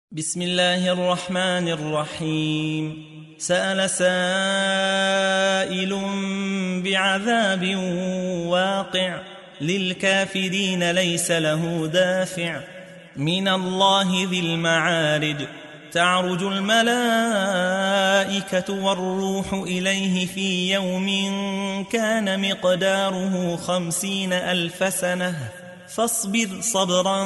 بسم الله الرحمن الرحيم. سأل سائل بعذاب واقع للكافرين ليس له دافع من الله ذي المعارج. تعرج الملائكة والروح إليه في يوم كان مقداره 50,000 سنة فاصبر صبرا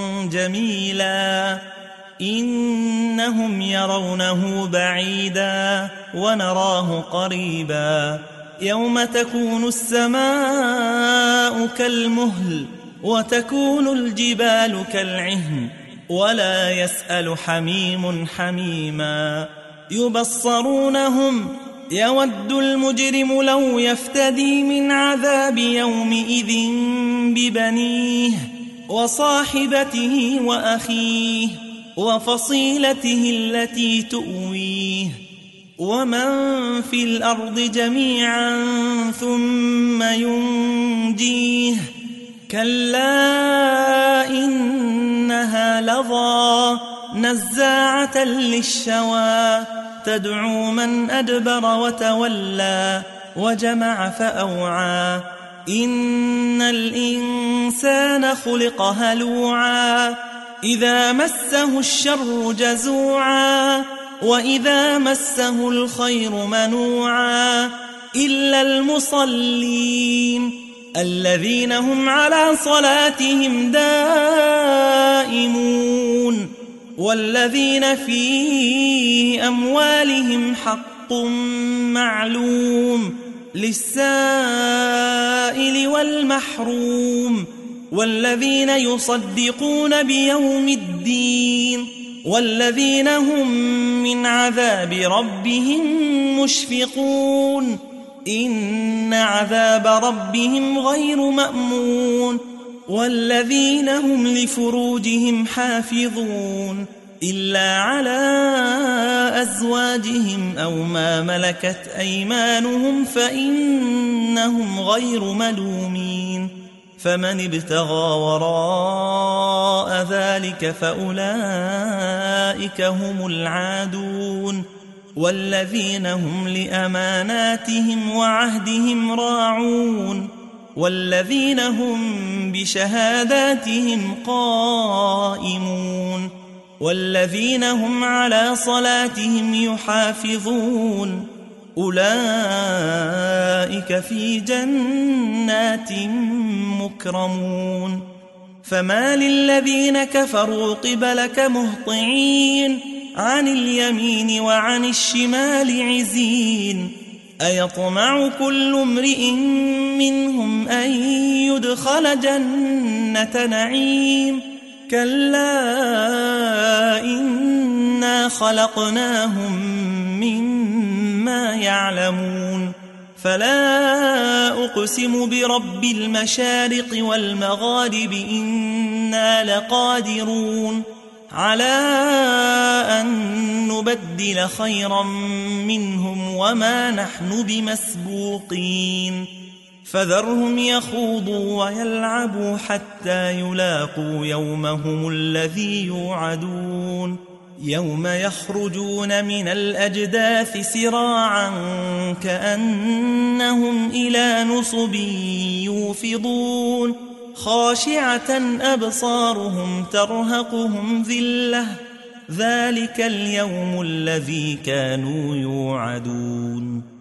جميلا إنهم يرونه بعيدا ونراه قريبا. يوم تكون السماء كالمهل وتكون الجبال كالعهن ولا يسأل حميم حميما. يبصرونهم يود المجرم لو يفتدي من عذاب يومئذ ببنيه وصاحبته وأخيه وفصيلته التي تؤويه ومن في الأرض جميعا ثم ينجيه. كلا إنها لظى نزاعة للشوى تدعو من أدبر وتولى وجمع فأوعى. إن الإنسان خلق هلوعا إذا مسه الشر جزوعا وإذا مسه الخير منوعا إلا المصلين الذين هم على صلاتهم دائمون والذين في أموالهم حق معلوم للسائل والمحروم والذين يصدقون بيوم الدين والذين هم من عذاب ربهم مشفقون. إن عذاب ربهم غير مأمون. والذين هم لفروجهم حافظون إلا على أزواجهم أو ما ملكت أيمانهم فإنهم غير ملومين. فمن ابتغى وراء ذلك فأولئك هم العادون. والذين هم لأماناتهم وعهدهم راعون والذين هم بشهاداتهم قائمون والذين هم على صلاتهم يحافظون أولئك في جنات مكرمون. فما للذين كفروا قبلك مهطعين عن اليمين وعن الشمال عزين. أيطمع كل امرئ منهم أن يدخل جنة نعيم كلا إنا خلقناهم مما يعلمون. فلا أقسم برب المشارق والمغارب إنا لقادرون على أن نبدل خيرا منهم وما نحن بمسبوقين. فذرهم يخوضوا ويلعبوا حتى يلاقوا يومهم الذي يوعدون. يوم يخرجون من الأجداث سراعا كأنهم إلى نصب يوفضون خاشعة أبصارهم ترهقهم ذلة ذلك اليوم الذي كانوا يوعدون.